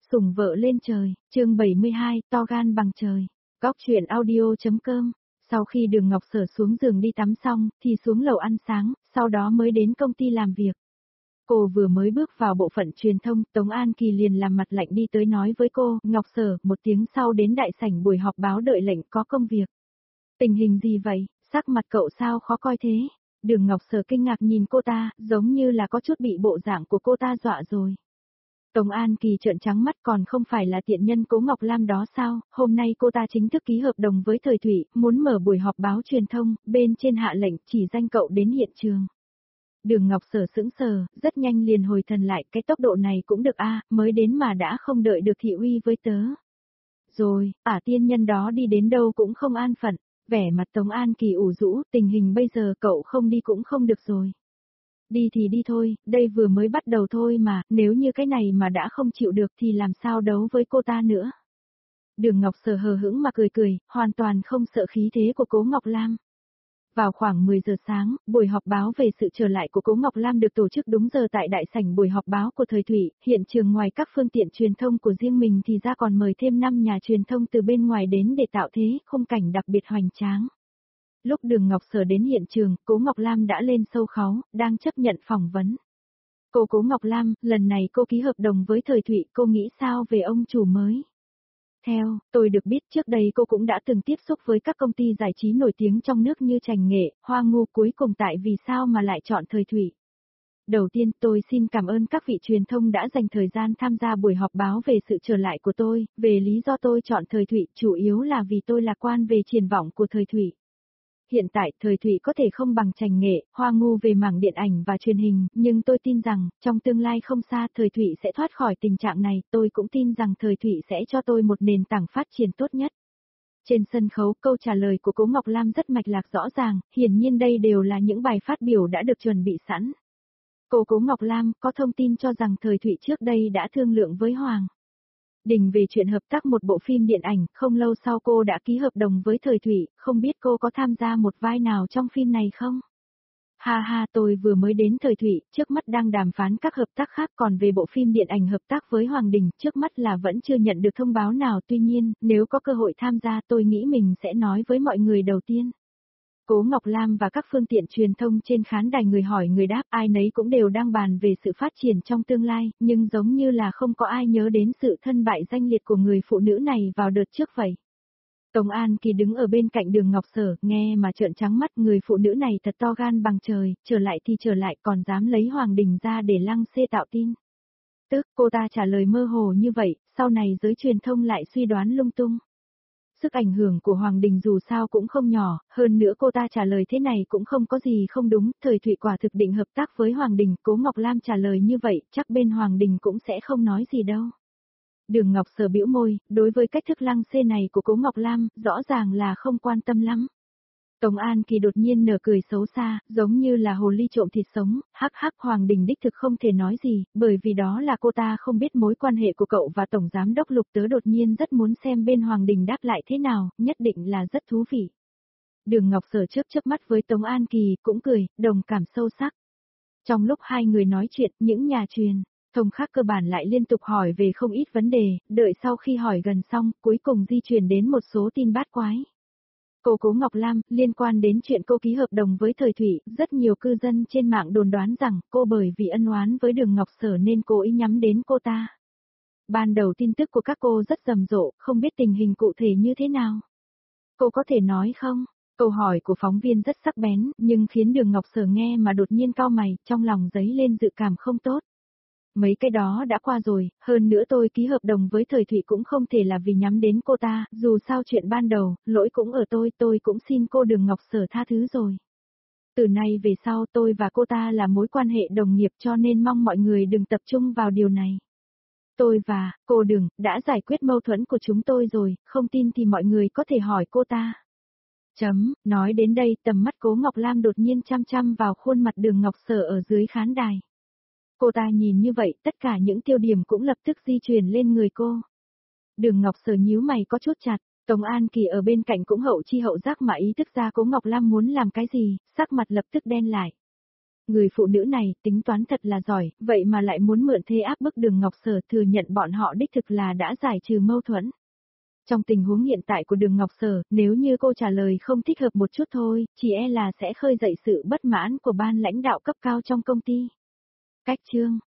Sủng vợ lên trời, chương 72, to gan bằng trời. Góc chuyện audio.com. Sau khi Đường Ngọc Sở xuống giường đi tắm xong, thì xuống lầu ăn sáng, sau đó mới đến công ty làm việc. Cô vừa mới bước vào bộ phận truyền thông, Tống An Kỳ liền làm mặt lạnh đi tới nói với cô, Ngọc Sở, một tiếng sau đến đại sảnh buổi họp báo đợi lệnh có công việc. Tình hình gì vậy, sắc mặt cậu sao khó coi thế? Đường Ngọc Sở kinh ngạc nhìn cô ta, giống như là có chút bị bộ dạng của cô ta dọa rồi. Tống An Kỳ trợn trắng mắt, còn không phải là tiện nhân Cố Ngọc Lam đó sao, hôm nay cô ta chính thức ký hợp đồng với Thời Thụy, muốn mở buổi họp báo truyền thông, bên trên hạ lệnh chỉ danh cậu đến hiện trường. Đường Ngọc Sở sững sờ, rất nhanh liền hồi thần lại, cái tốc độ này cũng được a, mới đến mà đã không đợi được thị uy với tớ. Rồi, tiên nhân đó đi đến đâu cũng không an phận, vẻ mặt Tống An Kỳ ủ rũ, tình hình bây giờ cậu không đi cũng không được rồi. Đi thì đi thôi, đây vừa mới bắt đầu thôi mà, nếu như cái này mà đã không chịu được thì làm sao đấu với cô ta nữa. Đường Ngọc Sở hờ hững mà cười cười, hoàn toàn không sợ khí thế của Cố Ngọc Lam. Vào khoảng 10 giờ sáng, buổi họp báo về sự trở lại của Cố Ngọc Lam được tổ chức đúng giờ tại đại sảnh buổi họp báo của Thời Thụy, hiện trường ngoài các phương tiện truyền thông của riêng mình thì ra còn mời thêm 5 nhà truyền thông từ bên ngoài đến để tạo thế khung cảnh đặc biệt hoành tráng. Lúc Đường Ngọc Sở đến hiện trường, Cố Ngọc Lam đã lên sâu khấu, đang chấp nhận phỏng vấn. Cố Ngọc Lam, lần này cô ký hợp đồng với Thời Thụy, cô nghĩ sao về ông chủ mới? Theo, tôi được biết trước đây cô cũng đã từng tiếp xúc với các công ty giải trí nổi tiếng trong nước như Trành Nghệ, Hoa Ngu, cuối cùng tại vì sao mà lại chọn Thời Thụy? Đầu tiên tôi xin cảm ơn các vị truyền thông đã dành thời gian tham gia buổi họp báo về sự trở lại của tôi, về lý do tôi chọn Thời Thụy chủ yếu là vì tôi lạc quan về triển vọng của Thời Thụy. Hiện tại, Thời Thụy có thể không bằng Trành Nghệ, Hoa Ngu về mảng điện ảnh và truyền hình, nhưng tôi tin rằng, trong tương lai không xa Thời Thụy sẽ thoát khỏi tình trạng này, tôi cũng tin rằng Thời Thụy sẽ cho tôi một nền tảng phát triển tốt nhất. Trên sân khấu, câu trả lời của Cố Ngọc Lam rất mạch lạc rõ ràng, hiển nhiên đây đều là những bài phát biểu đã được chuẩn bị sẵn. Cố Ngọc Lam có thông tin cho rằng Thời Thụy trước đây đã thương lượng với Hoàng Đình về chuyện hợp tác một bộ phim điện ảnh, không lâu sau cô đã ký hợp đồng với Thời Thụy, không biết cô có tham gia một vai nào trong phim này không? Ha ha, tôi vừa mới đến Thời Thụy, trước mắt đang đàm phán các hợp tác khác, còn về bộ phim điện ảnh hợp tác với Hoàng Đình, trước mắt là vẫn chưa nhận được thông báo nào, tuy nhiên, nếu có cơ hội tham gia tôi nghĩ mình sẽ nói với mọi người đầu tiên. Cố Ngọc Lam và các phương tiện truyền thông trên khán đài người hỏi người đáp, ai nấy cũng đều đang bàn về sự phát triển trong tương lai, nhưng giống như là không có ai nhớ đến sự thân bại danh liệt của người phụ nữ này vào đợt trước vậy. Tống An Kỳ đứng ở bên cạnh Đường Ngọc Sở, nghe mà trợn trắng mắt, người phụ nữ này thật to gan bằng trời, trở lại thì trở lại, còn dám lấy Hoàng Đình ra để lăng xê tạo tin. Tức, cô ta trả lời mơ hồ như vậy, sau này giới truyền thông lại suy đoán lung tung. Sức ảnh hưởng của Hoàng Đình dù sao cũng không nhỏ, hơn nữa cô ta trả lời thế này cũng không có gì không đúng, Thời Thụy quả thực định hợp tác với Hoàng Đình, Cố Ngọc Lam trả lời như vậy, chắc bên Hoàng Đình cũng sẽ không nói gì đâu. Đường Ngọc Sở bĩu môi, đối với cách thức lăng xê này của Cố Ngọc Lam, rõ ràng là không quan tâm lắm. Tống An Kỳ đột nhiên nở cười xấu xa, giống như là hồ ly trộm thịt sống, hắc hắc. Hoàng Đình đích thực không thể nói gì, bởi vì đó là cô ta không biết mối quan hệ của cậu và Tổng Giám đốc Lục, tớ đột nhiên rất muốn xem bên Hoàng Đình đáp lại thế nào, nhất định là rất thú vị. Đường Ngọc Sở chớp mắt với Tống An Kỳ, cũng cười, đồng cảm sâu sắc. Trong lúc hai người nói chuyện, những nhà truyền thông khác cơ bản lại liên tục hỏi về không ít vấn đề, đợi sau khi hỏi gần xong, cuối cùng di chuyển đến một số tin bát quái. Cố Ngọc Lam, liên quan đến chuyện cô ký hợp đồng với Thời Thụy, rất nhiều cư dân trên mạng đồn đoán rằng cô bởi vì ân oán với Đường Ngọc Sở nên cố ý nhắm đến cô ta. Ban đầu tin tức của các cô rất rầm rộ, không biết tình hình cụ thể như thế nào. Cô có thể nói không? Câu hỏi của phóng viên rất sắc bén, nhưng khiến Đường Ngọc Sở nghe mà đột nhiên cau mày, trong lòng dấy lên dự cảm không tốt. Mấy cái đó đã qua rồi, hơn nữa tôi ký hợp đồng với Thời Thụy cũng không thể là vì nhắm đến cô ta, dù sao chuyện ban đầu, lỗi cũng ở tôi cũng xin cô Đường Ngọc Sở tha thứ rồi. Từ nay về sau tôi và cô ta là mối quan hệ đồng nghiệp, cho nên mong mọi người đừng tập trung vào điều này. Tôi và cô Đường đã giải quyết mâu thuẫn của chúng tôi rồi, không tin thì mọi người có thể hỏi cô ta. Nói đến đây tầm mắt Cố Ngọc Lam đột nhiên chăm chăm vào khuôn mặt Đường Ngọc Sở ở dưới khán đài. Cô ta nhìn như vậy, tất cả những tiêu điểm cũng lập tức di chuyển lên người cô. Đường Ngọc Sở nhíu mày có chút chặt, Tống An Kỳ ở bên cạnh cũng hậu chi hậu giác mà ý thức ra Cố Ngọc Lam muốn làm cái gì, sắc mặt lập tức đen lại. Người phụ nữ này tính toán thật là giỏi, vậy mà lại muốn mượn thế áp bức Đường Ngọc Sở thừa nhận bọn họ đích thực là đã giải trừ mâu thuẫn. Trong tình huống hiện tại của Đường Ngọc Sở, nếu như cô trả lời không thích hợp một chút thôi, chỉ e là sẽ khơi dậy sự bất mãn của ban lãnh đạo cấp cao trong công ty. Cách chương